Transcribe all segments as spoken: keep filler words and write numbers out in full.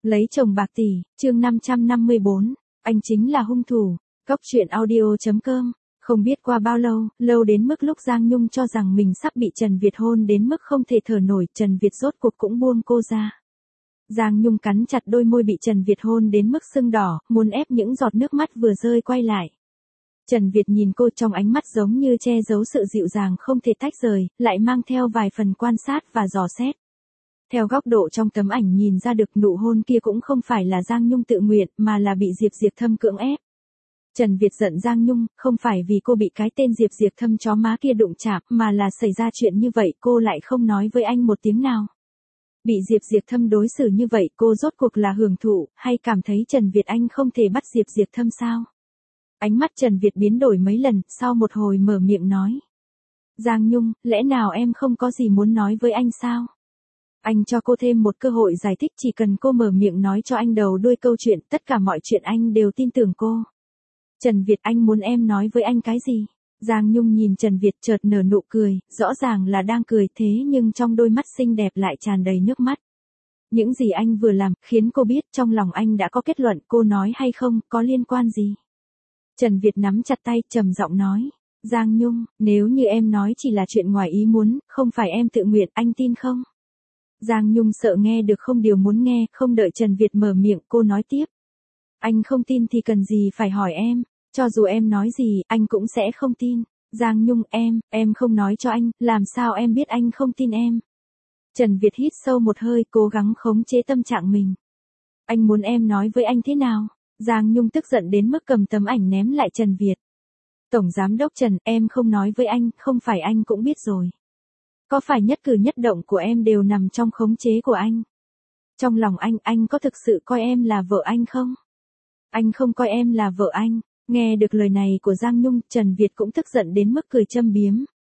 Lấy chồng bạc tỷ, chương năm trăm năm mươi bốn, anh chính là hung thủ. Cốc truyện audio chấm com. Không biết qua bao lâu, lâu đến mức lúc Giang Nhung cho rằng mình sắp bị Trần Việt hôn đến mức không thể thở nổi, Trần Việt rốt cuộc cũng buông cô ra. Giang Nhung cắn chặt đôi môi bị Trần Việt hôn đến mức sưng đỏ, muốn ép những giọt nước mắt vừa rơi quay lại. Trần Việt nhìn cô trong ánh mắt giống như che giấu sự dịu dàng không thể tách rời, lại mang theo vài phần quan sát và dò xét. Theo góc độ trong tấm ảnh nhìn ra được nụ hôn kia cũng không phải là Giang Nhung tự nguyện mà là bị Diệp Diệp Thâm cưỡng ép. Trần Việt giận Giang Nhung, không phải vì cô bị cái tên Diệp Diệp Thâm chó má kia đụng chạm mà là xảy ra chuyện như vậy cô lại không nói với anh một tiếng nào. Bị Diệp Diệp Thâm đối xử như vậy cô rốt cuộc là hưởng thụ hay cảm thấy Trần Việt anh không thể bắt Diệp Diệp Thâm sao? Ánh mắt Trần Việt biến đổi mấy lần, sau một hồi mở miệng nói. Giang Nhung, lẽ nào em không có gì muốn nói với anh sao? Anh cho cô thêm một cơ hội giải thích, chỉ cần cô mở miệng nói cho anh đầu đuôi câu chuyện, tất cả mọi chuyện anh đều tin tưởng cô. Trần Việt, anh muốn em nói với anh cái gì? Giang Nhung nhìn Trần Việt chợt nở nụ cười, rõ ràng là đang cười thế nhưng trong đôi mắt xinh đẹp lại tràn đầy nước mắt. Những gì anh vừa làm, khiến cô biết trong lòng anh đã có kết luận, cô nói hay không, có liên quan gì? Trần Việt nắm chặt tay, trầm giọng nói. Giang Nhung, nếu như em nói chỉ là chuyện ngoài ý muốn, không phải em tự nguyện, anh tin không? Giang Nhung sợ nghe được không điều muốn nghe, không đợi Trần Việt mở miệng, cô nói tiếp. Anh không tin thì cần gì phải hỏi em, cho dù em nói gì, anh cũng sẽ không tin. Giang Nhung, em, em không nói cho anh, làm sao em biết anh không tin em? Trần Việt hít sâu một hơi, cố gắng khống chế tâm trạng mình. Anh muốn em nói với anh thế nào? Giang Nhung tức giận đến mức cầm tấm ảnh ném lại Trần Việt. Tổng Giám đốc Trần, em không nói với anh, không phải anh cũng biết rồi. Có phải nhất cử nhất động của em đều nằm trong khống chế của anh? Trong lòng anh, anh có thực sự coi em là vợ anh không? Anh không coi em là vợ anh. Nghe được lời này của Giang Nhung, Trần Việt cũng tức giận đến mức cười châm biếm.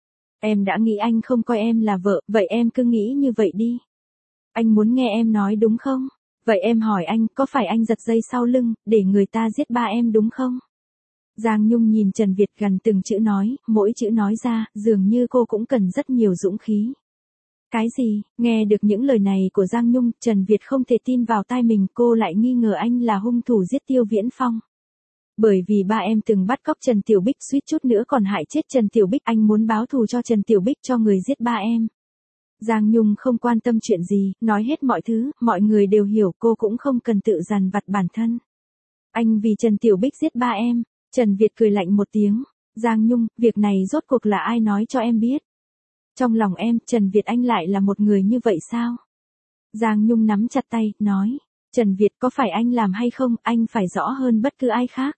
Em đã nghĩ anh không coi em là vợ, vậy em cứ nghĩ như vậy đi. Anh muốn nghe em nói đúng không? Vậy em hỏi anh, có phải anh giật dây sau lưng, để người ta giết ba em đúng không? Giang Nhung nhìn Trần Việt gần từng chữ nói, mỗi chữ nói ra, dường như cô cũng cần rất nhiều dũng khí. Cái gì? Nghe được những lời này của Giang Nhung, Trần Việt không thể tin vào tai mình, cô lại nghi ngờ anh là hung thủ giết Tiêu Viễn Phong. Bởi vì ba em từng bắt cóc Trần Tiểu Bích, suýt chút nữa còn hại chết Trần Tiểu Bích, anh muốn báo thù cho Trần Tiểu Bích, cho người giết ba em. Giang Nhung không quan tâm chuyện gì, nói hết mọi thứ, mọi người đều hiểu, cô cũng không cần tự dằn vặt bản thân. Anh vì Trần Tiểu Bích giết ba em. Trần Việt cười lạnh một tiếng. Giang Nhung, việc này rốt cuộc là ai nói cho em biết? Trong lòng em, Trần Việt anh lại là một người như vậy sao? Giang Nhung nắm chặt tay, nói. Trần Việt, có phải anh làm hay không, anh phải rõ hơn bất cứ ai khác.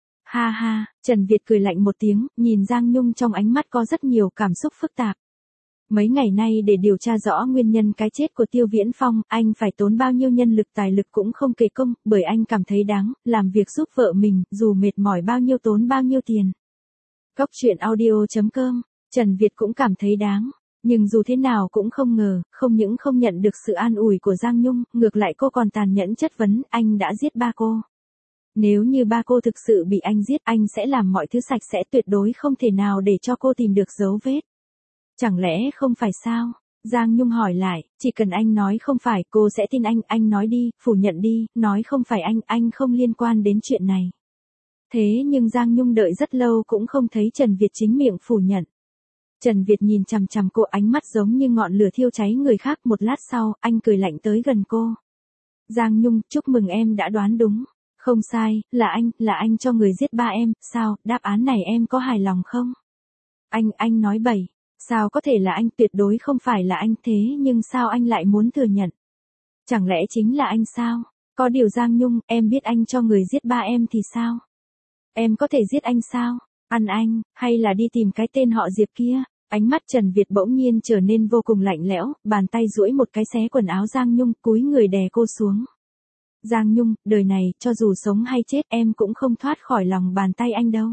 Ha ha, Trần Việt cười lạnh một tiếng, nhìn Giang Nhung trong ánh mắt có rất nhiều cảm xúc phức tạp. Mấy ngày nay để điều tra rõ nguyên nhân cái chết của Tiêu Viễn Phong, anh phải tốn bao nhiêu nhân lực tài lực cũng không kể công, bởi anh cảm thấy đáng, làm việc giúp vợ mình, dù mệt mỏi bao nhiêu tốn bao nhiêu tiền. Cốc truyện audio chấm com, Trần Việt cũng cảm thấy đáng, nhưng dù thế nào cũng không ngờ, không những không nhận được sự an ủi của Giang Nhung, ngược lại cô còn tàn nhẫn chất vấn, anh đã giết ba cô. Nếu như ba cô thực sự bị anh giết, anh sẽ làm mọi thứ sạch sẽ, tuyệt đối không thể nào để cho cô tìm được dấu vết. Chẳng lẽ không phải sao? Giang Nhung hỏi lại, chỉ cần anh nói không phải, cô sẽ tin anh, anh nói đi, phủ nhận đi, nói không phải anh, anh không liên quan đến chuyện này. Thế nhưng Giang Nhung đợi rất lâu cũng không thấy Trần Việt chính miệng phủ nhận. Trần Việt nhìn chằm chằm cô, ánh mắt giống như ngọn lửa thiêu cháy người khác, một lát sau, anh cười lạnh tới gần cô. Giang Nhung, chúc mừng em đã đoán đúng. Không sai, là anh, là anh cho người giết ba em, sao, đáp án này em có hài lòng không? Anh, anh nói bậy. Sao có thể là anh, tuyệt đối không phải là anh, thế nhưng sao anh lại muốn thừa nhận? Chẳng lẽ chính là anh sao? Có điều Giang Nhung, em biết anh cho người giết ba em thì sao? Em có thể giết anh sao? Ăn anh, hay là đi tìm cái tên họ Diệp kia? Ánh mắt Trần Việt bỗng nhiên trở nên vô cùng lạnh lẽo, bàn tay duỗi một cái xé quần áo Giang Nhung, cúi người đè cô xuống. Giang Nhung, đời này, cho dù sống hay chết em cũng không thoát khỏi lòng bàn tay anh đâu.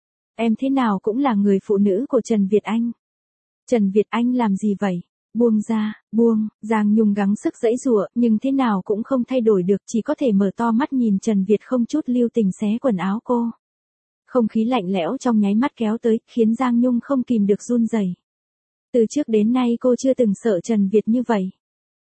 Em thế nào cũng là người phụ nữ của Trần Việt anh. Trần Việt anh làm gì vậy? Buông ra, buông, Giang Nhung gắng sức giãy giụa, nhưng thế nào cũng không thay đổi được, chỉ có thể mở to mắt nhìn Trần Việt không chút lưu tình xé quần áo cô. Không khí lạnh lẽo trong nháy mắt kéo tới, khiến Giang Nhung không kìm được run rẩy. Từ trước đến nay cô chưa từng sợ Trần Việt như vậy.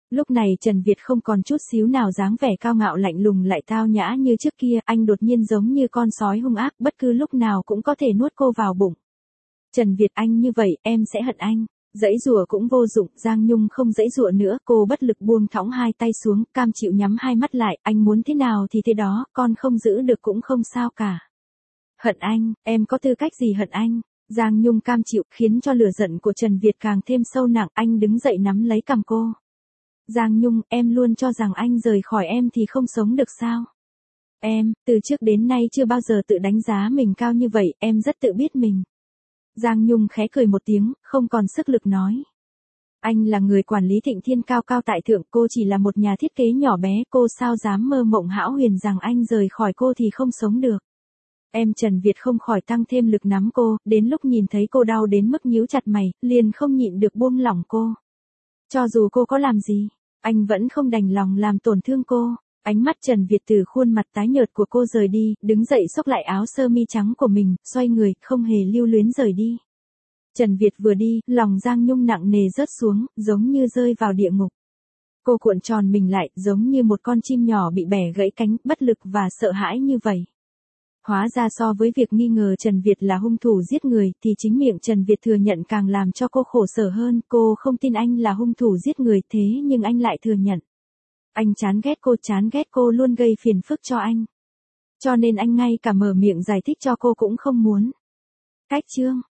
Lúc này Trần Việt không còn chút xíu nào dáng vẻ cao ngạo lạnh lùng lại tao nhã như trước kia, anh đột nhiên giống như con sói hung ác, bất cứ lúc nào cũng có thể nuốt cô vào bụng. Trần Việt, anh như vậy, em sẽ hận anh. Giãy giụa cũng vô dụng, Giang Nhung không giãy giụa nữa, cô bất lực buông thõng hai tay xuống, cam chịu nhắm hai mắt lại, anh muốn thế nào thì thế đó, con không giữ được cũng không sao cả. Hận anh, em có tư cách gì hận anh? Giang Nhung cam chịu, khiến cho lửa giận của Trần Việt càng thêm sâu nặng, anh đứng dậy nắm lấy cằm cô. Giang Nhung, em luôn cho rằng anh rời khỏi em thì không sống được sao? Em, từ trước đến nay chưa bao giờ tự đánh giá mình cao như vậy, em rất tự biết mình. Giang Nhung khẽ cười một tiếng, không còn sức lực nói. Anh là người quản lý Thịnh Thiên cao cao tại thượng, cô chỉ là một nhà thiết kế nhỏ bé, cô sao dám mơ mộng hão huyền rằng anh rời khỏi cô thì không sống được. Em Trần Việt không khỏi tăng thêm lực nắm cô, đến lúc nhìn thấy cô đau đến mức nhíu chặt mày, liền không nhịn được buông lỏng cô. Cho dù cô có làm gì, anh vẫn không đành lòng làm tổn thương cô. Ánh mắt Trần Việt từ khuôn mặt tái nhợt của cô rời đi, đứng dậy xốc lại áo sơ mi trắng của mình, xoay người, không hề lưu luyến rời đi. Trần Việt vừa đi, lòng Giang Nhung nặng nề rớt xuống, giống như rơi vào địa ngục. Cô cuộn tròn mình lại, giống như một con chim nhỏ bị bẻ gãy cánh, bất lực và sợ hãi như vậy. Hóa ra so với việc nghi ngờ Trần Việt là hung thủ giết người, thì chính miệng Trần Việt thừa nhận càng làm cho cô khổ sở hơn, cô không tin anh là hung thủ giết người thế nhưng anh lại thừa nhận. Anh chán ghét cô, chán ghét cô luôn gây phiền phức cho anh. Cho nên anh ngay cả mở miệng giải thích cho cô cũng không muốn. Cách chương